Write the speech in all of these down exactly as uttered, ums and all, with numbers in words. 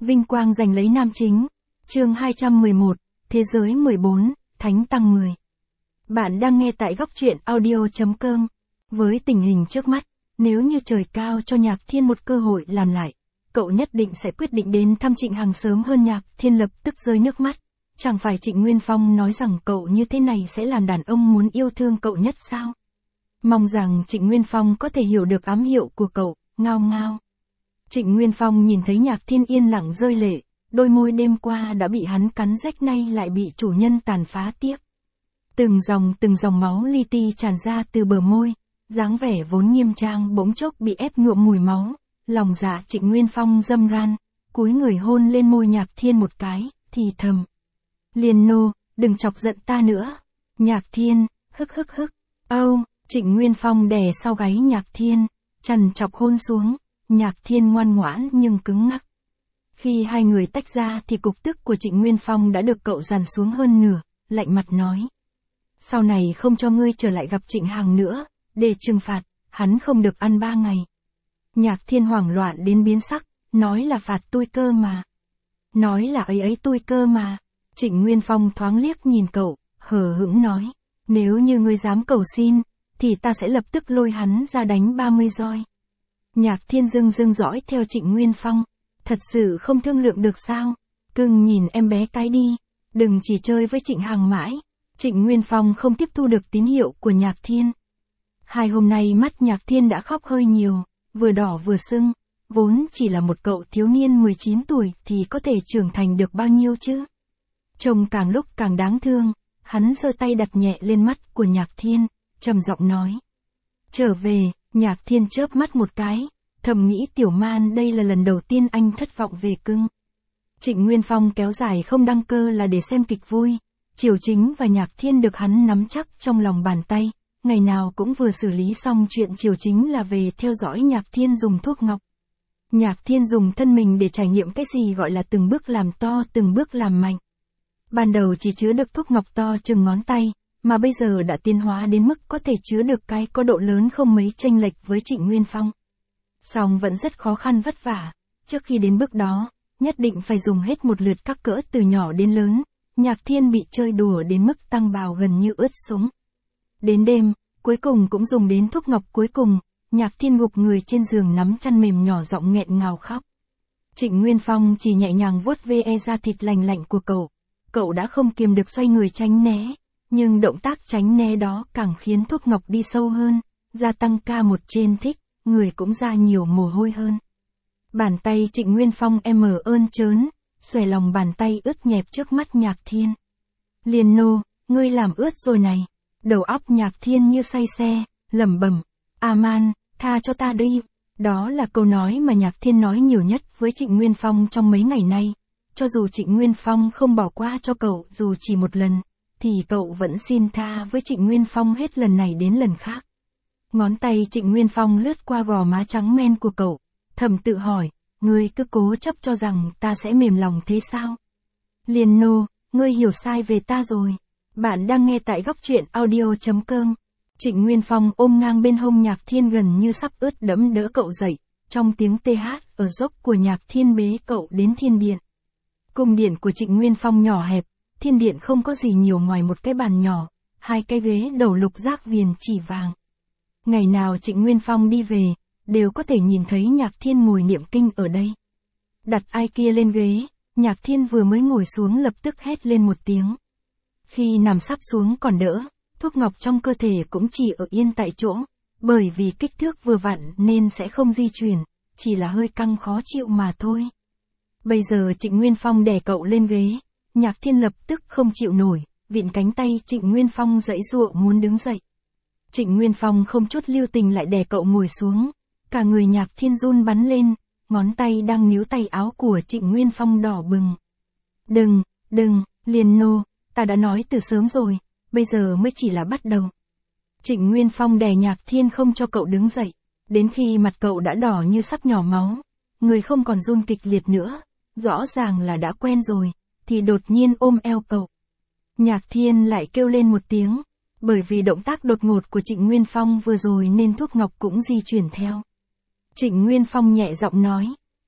Vinh quang giành lấy nam chính. Chương hai trăm mười một, Thế giới mười bốn, Thánh Tăng mười. Bạn đang nghe tại góc truyện audio chấm com. Với tình hình trước mắt, nếu như trời cao cho Nhạc Thiên một cơ hội làm lại, cậu nhất định sẽ quyết định đến thăm Trịnh Hằng sớm hơn. Nhạc Thiên lập tức rơi nước mắt. Chẳng phải Trịnh Nguyên Phong nói rằng cậu như thế này sẽ làm đàn ông muốn yêu thương cậu nhất sao? Mong rằng Trịnh Nguyên Phong có thể hiểu được ám hiệu của cậu, ngao ngao. Trịnh Nguyên Phong nhìn thấy Nhạc Thiên yên lặng rơi lệ, đôi môi đêm qua đã bị hắn cắn rách nay lại bị chủ nhân tàn phá tiếp. Từng dòng từng dòng máu li ti tràn ra từ bờ môi, dáng vẻ vốn nghiêm trang bỗng chốc bị ép nhuộm mùi máu, lòng dạ Trịnh Nguyên Phong dâm ran, cúi người hôn lên môi Nhạc Thiên một cái, thì thầm. Liên nô, đừng chọc giận ta nữa. Nhạc Thiên, hức hức hức, âu, Trịnh Nguyên Phong đè sau gáy Nhạc Thiên, trằn chọc hôn xuống, Nhạc Thiên ngoan ngoãn nhưng cứng ngắc. Khi hai người tách ra thì cục tức của Trịnh Nguyên Phong đã được cậu dằn xuống hơn nửa, lạnh mặt nói. Sau này không cho ngươi trở lại gặp Trịnh Hằng nữa, để trừng phạt, hắn không được ăn ba ngày. Nhạc Thiên hoảng loạn đến biến sắc, nói là phạt tôi cơ mà. Nói là ấy ấy tôi cơ mà. Trịnh Nguyên Phong thoáng liếc nhìn cậu, hờ hững nói. Nếu như ngươi dám cầu xin, thì ta sẽ lập tức lôi hắn ra đánh ba mươi roi. Nhạc Thiên dưng dưng dõi theo Trịnh Nguyên Phong. Thật sự không thương lượng được sao? Cưng nhìn em bé cái đi, đừng chỉ chơi với Trịnh Hằng mãi. Trịnh Nguyên Phong không tiếp thu được tín hiệu của Nhạc Thiên. Hai hôm nay mắt Nhạc Thiên đã khóc hơi nhiều, vừa đỏ vừa sưng, vốn chỉ là một cậu thiếu niên mười chín tuổi thì có thể trưởng thành được bao nhiêu chứ? Trông càng lúc càng đáng thương, hắn giơ tay đặt nhẹ lên mắt của Nhạc Thiên, trầm giọng nói. Trở về, Nhạc Thiên chớp mắt một cái, thầm nghĩ tiểu man đây là lần đầu tiên anh thất vọng về cưng. Trịnh Nguyên Phong kéo dài không đăng cơ là để xem kịch vui. Triều Chính và Nhạc Thiên được hắn nắm chắc trong lòng bàn tay, ngày nào cũng vừa xử lý xong chuyện Triều Chính là về theo dõi Nhạc Thiên dùng thuốc ngọc. Nhạc Thiên dùng thân mình để trải nghiệm cái gì gọi là từng bước làm to từng bước làm mạnh. Ban đầu chỉ chứa được thuốc ngọc to chừng ngón tay, mà bây giờ đã tiến hóa đến mức có thể chứa được cái có độ lớn không mấy chênh lệch với Trịnh Nguyên Phong. Song vẫn rất khó khăn vất vả, trước khi đến bước đó, nhất định phải dùng hết một lượt các cỡ từ nhỏ đến lớn. Nhạc Thiên bị chơi đùa đến mức tăng bào gần như ướt sũng. Đến đêm, cuối cùng cũng dùng đến thuốc ngọc cuối cùng, Nhạc Thiên gục người trên giường nắm chăn mềm nhỏ giọng nghẹn ngào khóc. Trịnh Nguyên Phong chỉ nhẹ nhàng vuốt ve da thịt lành lạnh của cậu. Cậu đã không kiềm được xoay người tránh né, nhưng động tác tránh né đó càng khiến thuốc ngọc đi sâu hơn, gia tăng ca một trên thích, người cũng ra nhiều mồ hôi hơn. Bàn tay Trịnh Nguyên Phong em ơn trớn, xòe lòng bàn tay ướt nhẹp trước mắt Nhạc Thiên. Liên nô, ngươi làm ướt rồi này. Đầu óc Nhạc Thiên như say xe, lẩm bẩm. A-man, tha cho ta đi. Đó là câu nói mà Nhạc Thiên nói nhiều nhất với Trịnh Nguyên Phong trong mấy ngày nay. Cho dù Trịnh Nguyên Phong không bỏ qua cho cậu dù chỉ một lần, thì cậu vẫn xin tha với Trịnh Nguyên Phong hết lần này đến lần khác. Ngón tay Trịnh Nguyên Phong lướt qua gò má trắng men của cậu, thầm tự hỏi. Ngươi cứ cố chấp cho rằng ta sẽ mềm lòng thế sao? Liên nô, ngươi hiểu sai về ta rồi. Bạn đang nghe tại góc truyện audio chấm com. Trịnh Nguyên Phong ôm ngang bên hông Nhạc Thiên gần như sắp ướt đẫm đỡ cậu dậy, trong tiếng tê hát ở dốc của Nhạc Thiên bế cậu đến thiên điện. Cung điện của Trịnh Nguyên Phong nhỏ hẹp, thiên điện không có gì nhiều ngoài một cái bàn nhỏ, hai cái ghế đầu lục giác viền chỉ vàng. Ngày nào Trịnh Nguyên Phong đi về, đều có thể nhìn thấy Nhạc Thiên ngồi niệm kinh ở đây. Đặt ai kia lên ghế, Nhạc Thiên vừa mới ngồi xuống lập tức hét lên một tiếng. Khi nằm sắp xuống còn đỡ, thuốc ngọc trong cơ thể cũng chỉ ở yên tại chỗ, bởi vì kích thước vừa vặn nên sẽ không di chuyển, chỉ là hơi căng khó chịu mà thôi. Bây giờ Trịnh Nguyên Phong đè cậu lên ghế, Nhạc Thiên lập tức không chịu nổi, vịn cánh tay Trịnh Nguyên Phong giãy giụa muốn đứng dậy. Trịnh Nguyên Phong không chút lưu tình lại đè cậu ngồi xuống. Cả người Nhạc Thiên run bắn lên, ngón tay đang níu tay áo của Trịnh Nguyên Phong đỏ bừng. Đừng, đừng, Liên nô, ta đã nói từ sớm rồi, bây giờ mới chỉ là bắt đầu. Trịnh Nguyên Phong đè Nhạc Thiên không cho cậu đứng dậy, đến khi mặt cậu đã đỏ như sắp nhỏ máu, người không còn run kịch liệt nữa, rõ ràng là đã quen rồi, thì đột nhiên ôm eo cậu. Nhạc Thiên lại kêu lên một tiếng, bởi vì động tác đột ngột của Trịnh Nguyên Phong vừa rồi nên thuốc ngọc cũng di chuyển theo. Trịnh Nguyên Phong nhẹ giọng nói,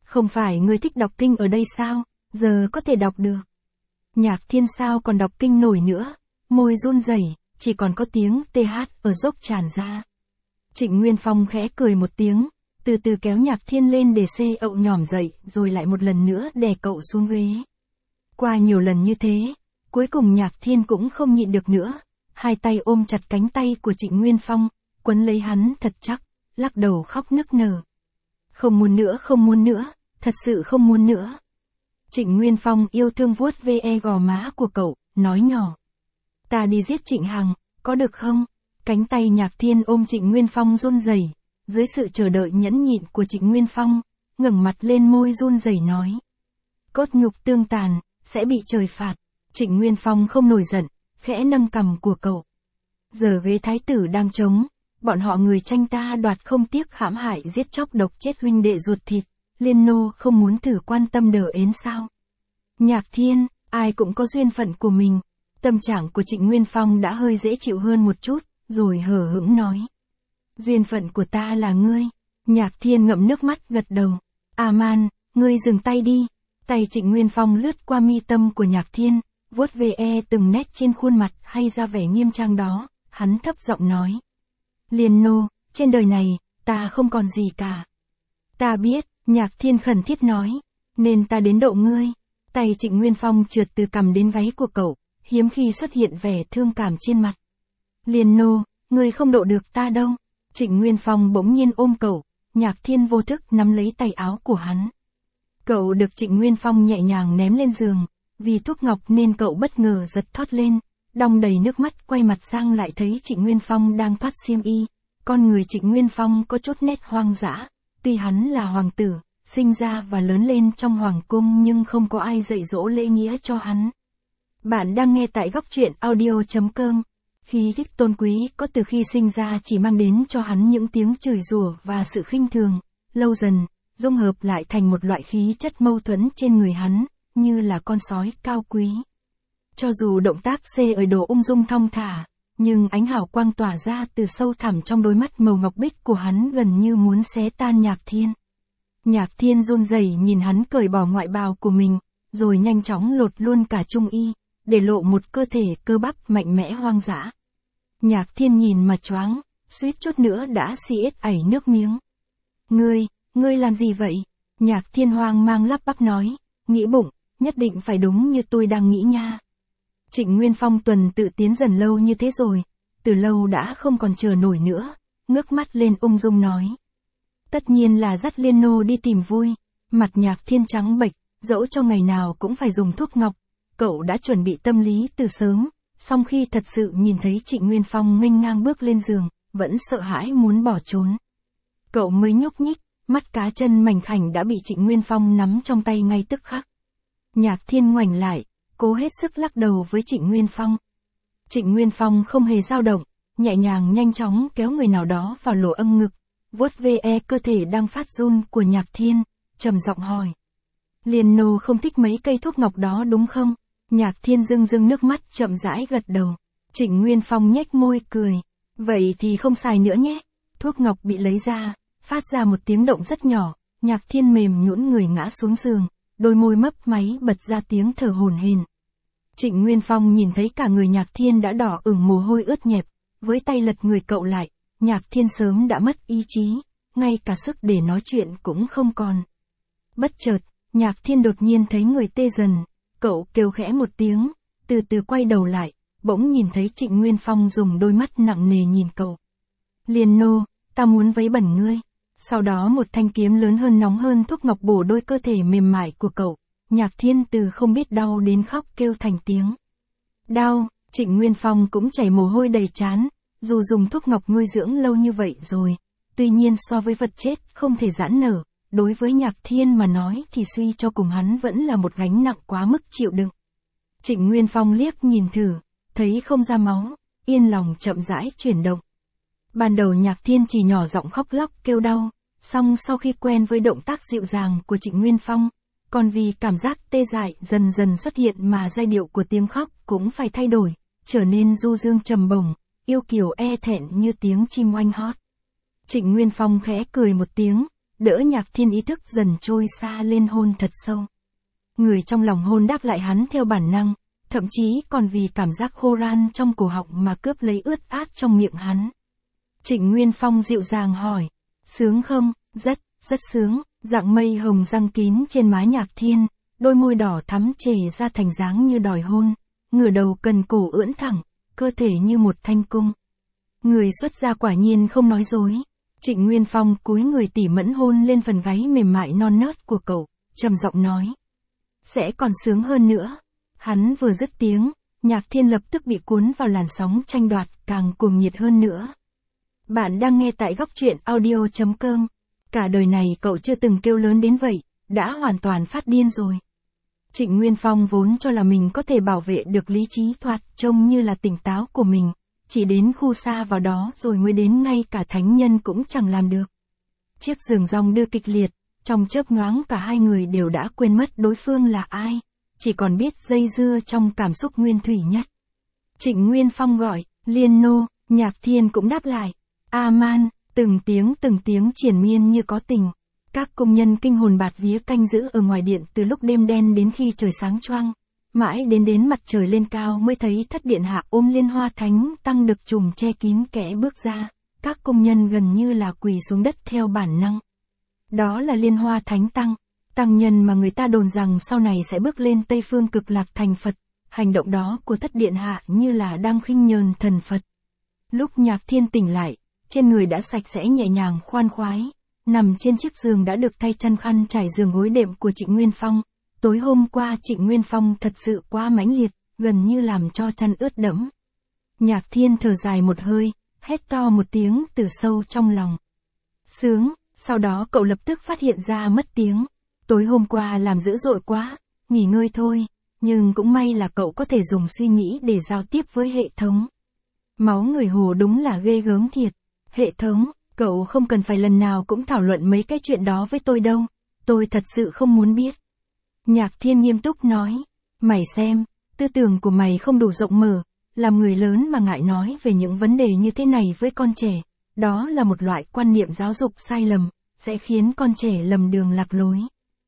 Không phải ngươi thích đọc kinh ở đây sao, giờ có thể đọc được. Nhạc Thiên sao còn đọc kinh nổi nữa, môi run rẩy, chỉ còn có tiếng tê hát ở dốc tràn ra. Trịnh Nguyên Phong khẽ cười một tiếng, từ từ kéo Nhạc Thiên lên để xê ậu nhỏm dậy, rồi lại một lần nữa đè cậu xuống ghế. Qua nhiều lần như thế, cuối cùng Nhạc Thiên cũng không nhịn được nữa, hai tay ôm chặt cánh tay của Trịnh Nguyên Phong, quấn lấy hắn thật chắc, lắc đầu khóc nức nở. Không muốn nữa, không muốn nữa, thật sự không muốn nữa. Trịnh Nguyên Phong yêu thương vuốt ve gò má của cậu, nói nhỏ. Ta đi giết Trịnh Hằng, có được không? Cánh tay Nhạc Thiên ôm Trịnh Nguyên Phong run rẩy, dưới sự chờ đợi nhẫn nhịn của Trịnh Nguyên Phong, ngẩng mặt lên môi run rẩy nói. Cốt nhục tương tàn, sẽ bị trời phạt. Trịnh Nguyên Phong không nổi giận, khẽ nâng cằm của cậu. Giờ ghế thái tử đang trống, bọn họ người tranh ta đoạt không tiếc hãm hại giết chóc độc chết huynh đệ ruột thịt, Liên Nô không muốn thử quan tâm đỡ ến sao? Nhạc Thiên, ai cũng có duyên phận của mình. Tâm trạng của Trịnh Nguyên Phong đã hơi dễ chịu hơn một chút, rồi hờ hững nói. Duyên phận của ta là ngươi. Nhạc Thiên ngậm nước mắt gật đầu. A Man, ngươi dừng tay đi. Tay Trịnh Nguyên Phong lướt qua mi tâm của Nhạc Thiên, vuốt ve từng nét trên khuôn mặt hay ra vẻ nghiêm trang đó, hắn thấp giọng nói. Liên Nô, trên đời này, ta không còn gì cả. Ta biết, Nhạc Thiên khẩn thiết nói, nên ta đến độ ngươi. Tay Trịnh Nguyên Phong trượt từ cằm đến gáy của cậu, hiếm khi xuất hiện vẻ thương cảm trên mặt. Liên Nô, ngươi không độ được ta đâu. Trịnh Nguyên Phong bỗng nhiên ôm cậu, Nhạc Thiên vô thức nắm lấy tay áo của hắn. Cậu được Trịnh Nguyên Phong nhẹ nhàng ném lên giường, vì thuốc ngọc nên cậu bất ngờ giật thoát lên, đong đầy nước mắt quay mặt sang lại thấy Trịnh Nguyên Phong đang thoát xiêm y. Con người Trịnh Nguyên Phong có chút nét hoang dã, tuy hắn là hoàng tử, sinh ra và lớn lên trong hoàng cung nhưng không có ai dạy dỗ lễ nghĩa cho hắn. Bạn đang nghe tại góc truyện audio chấm com. Khí thích tôn quý có từ khi sinh ra chỉ mang đến cho hắn những tiếng chửi rủa và sự khinh thường, lâu dần, dung hợp lại thành một loại khí chất mâu thuẫn trên người hắn, như là con sói cao quý. Cho dù động tác xê ở đồ ung dung thong thả, nhưng ánh hào quang tỏa ra từ sâu thẳm trong đôi mắt màu ngọc bích của hắn gần như muốn xé tan Nhạc Thiên. Nhạc Thiên run rẩy nhìn hắn cởi bỏ ngoại bào của mình, rồi nhanh chóng lột luôn cả trung y, để lộ một cơ thể cơ bắp mạnh mẽ hoang dã. Nhạc Thiên nhìn mà choáng, suýt chút nữa đã xiết ảy nước miếng. Ngươi, ngươi làm gì vậy? Nhạc Thiên hoang mang lắp bắp nói, nghĩ bụng, nhất định phải đúng như tôi đang nghĩ nha. Trịnh Nguyên Phong tuần tự tiến dần lâu như thế rồi, từ lâu đã không còn chờ nổi nữa, ngước mắt lên ung dung nói. Tất nhiên là dắt Liên Nô đi tìm vui. Mặt Nhạc Thiên trắng bệch, dẫu cho ngày nào cũng phải dùng thuốc ngọc, cậu đã chuẩn bị tâm lý từ sớm, song khi thật sự nhìn thấy Trịnh Nguyên Phong nghênh ngang bước lên giường, vẫn sợ hãi muốn bỏ trốn. Cậu mới nhúc nhích, mắt cá chân mảnh khảnh đã bị Trịnh Nguyên Phong nắm trong tay ngay tức khắc. Nhạc Thiên ngoảnh lại, cố hết sức lắc đầu với Trịnh Nguyên Phong. Trịnh Nguyên Phong không hề dao động, nhẹ nhàng nhanh chóng kéo người nào đó vào lỗ âm ngực, vuốt ve cơ thể đang phát run của Nhạc Thiên, trầm giọng hỏi. Liên Nô không thích mấy cây thuốc ngọc đó đúng không? Nhạc Thiên rưng rưng nước mắt chậm rãi gật đầu. Trịnh Nguyên Phong nhếch môi cười. Vậy thì không xài nữa nhé. Thuốc ngọc bị lấy ra, phát ra một tiếng động rất nhỏ, Nhạc Thiên mềm nhũn người ngã xuống giường, đôi môi mấp máy bật ra tiếng thở hổn hển. Trịnh Nguyên Phong nhìn thấy cả người Nhạc Thiên đã đỏ ửng mồ hôi ướt nhẹp, với tay lật người cậu lại, Nhạc Thiên sớm đã mất ý chí, ngay cả sức để nói chuyện cũng không còn. Bất chợt, Nhạc Thiên đột nhiên thấy người tê dần, cậu kêu khẽ một tiếng, từ từ quay đầu lại, bỗng nhìn thấy Trịnh Nguyên Phong dùng đôi mắt nặng nề nhìn cậu. Liên Nô, ta muốn vấy bẩn ngươi. Sau đó một thanh kiếm lớn hơn nóng hơn thuốc ngọc bổ đôi cơ thể mềm mại của cậu, Nhạc Thiên từ không biết đau đến khóc kêu thành tiếng. Đau, Trịnh Nguyên Phong cũng chảy mồ hôi đầy trán, dù dùng thuốc ngọc nuôi dưỡng lâu như vậy rồi, tuy nhiên so với vật chết không thể giãn nở, đối với Nhạc Thiên mà nói thì suy cho cùng hắn vẫn là một gánh nặng quá mức chịu đựng. Trịnh Nguyên Phong liếc nhìn thử, thấy không ra máu, yên lòng chậm rãi chuyển động. Ban đầu Nhạc Thiên chỉ nhỏ giọng khóc lóc kêu đau, song sau khi quen với động tác dịu dàng của Trịnh Nguyên Phong, còn vì cảm giác tê dại dần dần xuất hiện mà giai điệu của tiếng khóc cũng phải thay đổi, trở nên du dương trầm bổng, yêu kiều e thẹn như tiếng chim oanh hót. Trịnh Nguyên Phong khẽ cười một tiếng, đỡ Nhạc Thiên ý thức dần trôi xa lên hôn thật sâu. Người trong lòng hôn đáp lại hắn theo bản năng, thậm chí còn vì cảm giác khô ran trong cổ họng mà cướp lấy ướt át trong miệng hắn. Trịnh Nguyên Phong dịu dàng hỏi, sướng không? Rất, rất sướng, dạng mây hồng răng kín trên má Nhạc Thiên, đôi môi đỏ thắm chề ra thành dáng như đòi hôn, ngửa đầu cần cổ ưỡn thẳng, cơ thể như một thanh cung. Người xuất gia quả nhiên không nói dối. Trịnh Nguyên Phong cúi người tỉ mẫn hôn lên phần gáy mềm mại non nớt của cậu, trầm giọng nói. Sẽ còn sướng hơn nữa. Hắn vừa dứt tiếng, Nhạc Thiên lập tức bị cuốn vào làn sóng tranh đoạt, càng cuồng nhiệt hơn nữa. Bạn đang nghe tại góc truyện audio chấm com. Cả đời này cậu chưa từng kêu lớn đến vậy, đã hoàn toàn phát điên rồi. Trịnh Nguyên Phong vốn cho là mình có thể bảo vệ được lý trí thoạt trông như là tỉnh táo của mình, chỉ đến khu xa vào đó rồi mới đến ngay cả thánh nhân cũng chẳng làm được. Chiếc giường rong đưa kịch liệt, trong chớp nhoáng cả hai người đều đã quên mất đối phương là ai, chỉ còn biết dây dưa trong cảm xúc nguyên thủy nhất. Trịnh Nguyên Phong gọi, Liên Nô, Nhạc Thiên cũng đáp lại, A-man, từng tiếng từng tiếng triền miên như có tình. Các công nhân kinh hồn bạt vía canh giữ ở ngoài điện từ lúc đêm đen đến khi trời sáng choang, mãi đến đến mặt trời lên cao mới thấy thất điện hạ ôm liên hoa thánh tăng được trùm che kín kẽ bước ra, các công nhân gần như là quỳ xuống đất theo bản năng. Đó là liên hoa thánh tăng, tăng nhân mà người ta đồn rằng sau này sẽ bước lên Tây Phương Cực Lạc thành Phật, hành động đó của thất điện hạ như là đang khinh nhờn thần Phật. Lúc Nhạc Thiên tỉnh lại, trên người đã sạch sẽ nhẹ nhàng khoan khoái. Nằm trên chiếc giường đã được thay chăn khăn trải giường gối đệm của Trịnh Nguyên Phong. Tối hôm qua Trịnh Nguyên Phong thật sự quá mãnh liệt, gần như làm cho chăn ướt đẫm. Nhạc Thiên thở dài một hơi, hét to một tiếng từ sâu trong lòng. Sướng, sau đó cậu lập tức phát hiện ra mất tiếng. Tối hôm qua làm dữ dội quá, nghỉ ngơi thôi, nhưng cũng may là cậu có thể dùng suy nghĩ để giao tiếp với hệ thống. Máu người Hồ đúng là ghê gớm thiệt. Hệ thống, cậu không cần phải lần nào cũng thảo luận mấy cái chuyện đó với tôi đâu, tôi thật sự không muốn biết. Nhạc Thiên nghiêm túc nói, mày xem, tư tưởng của mày không đủ rộng mở, làm người lớn mà ngại nói về những vấn đề như thế này với con trẻ, đó là một loại quan niệm giáo dục sai lầm, sẽ khiến con trẻ lầm đường lạc lối.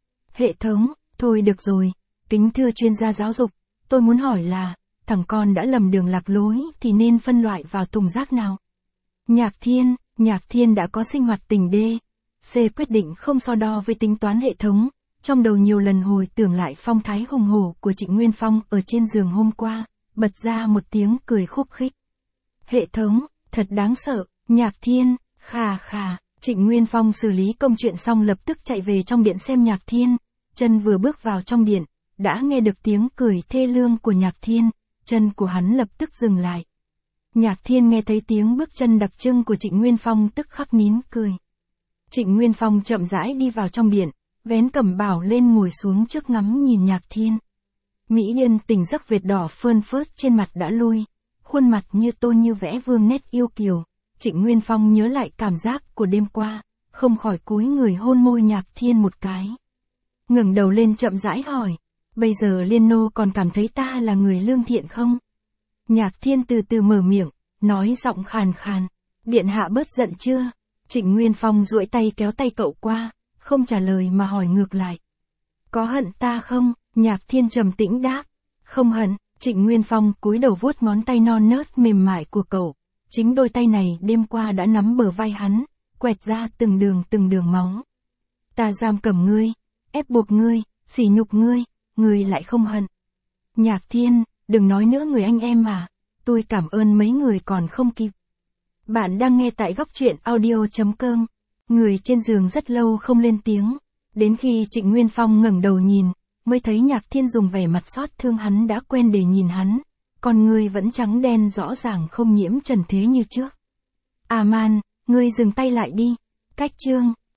Hệ thống, thôi được rồi, kính thưa chuyên gia giáo dục, tôi muốn hỏi là, thằng con đã lầm đường lạc lối thì nên phân loại vào thùng rác nào? Nhạc Thiên, Nhạc Thiên đã có sinh hoạt tình đê. C quyết định không so đo với tính toán hệ thống, trong đầu nhiều lần hồi tưởng lại phong thái hùng hổ của Trịnh Nguyên Phong ở trên giường hôm qua, bật ra một tiếng cười khúc khích. Hệ thống, thật đáng sợ, Nhạc Thiên, khà khà, Trịnh Nguyên Phong xử lý công chuyện xong lập tức chạy về trong điện xem Nhạc Thiên, chân vừa bước vào trong điện, đã nghe được tiếng cười thê lương của Nhạc Thiên, chân của hắn lập tức dừng lại. Nhạc Thiên nghe thấy tiếng bước chân đặc trưng của Trịnh Nguyên Phong tức khắc nín cười. Trịnh Nguyên Phong chậm rãi đi vào trong điện, vén cẩm bào lên ngồi xuống trước ngắm nhìn Nhạc Thiên. Mỹ nhân tình giấc vệt đỏ phơn phớt trên mặt đã lui, khuôn mặt như tôn như vẽ vương nét yêu kiều. Trịnh Nguyên Phong nhớ lại cảm giác của đêm qua, không khỏi cúi người hôn môi Nhạc Thiên một cái. Ngẩng đầu lên chậm rãi hỏi, bây giờ Liên Nô còn cảm thấy ta là người lương thiện không? Nhạc Thiên từ từ mở miệng, nói giọng khàn khàn, điện hạ bớt giận chưa? Trịnh Nguyên Phong duỗi tay kéo tay cậu qua, không trả lời mà hỏi ngược lại. Có hận ta không? Nhạc Thiên trầm tĩnh đáp, không hận. Trịnh Nguyên Phong cúi đầu vuốt ngón tay non nớt mềm mại của cậu, chính đôi tay này đêm qua đã nắm bờ vai hắn, quẹt ra từng đường từng đường máu. Ta giam cầm ngươi, ép buộc ngươi, sỉ nhục ngươi, ngươi lại không hận. Nhạc Thiên, đừng nói nữa người anh em mà, tôi cảm ơn mấy người còn không kịp. Bạn đang nghe tại góc truyện audio chấm com. Người trên giường rất lâu không lên tiếng, đến khi Trịnh Nguyên Phong ngẩng đầu nhìn, mới thấy Nhạc Thiên dùng vẻ mặt xót thương hắn đã quen để nhìn hắn, còn người vẫn trắng đen rõ ràng không nhiễm trần thế như trước. À man, ngươi dừng tay lại đi. Cách chương,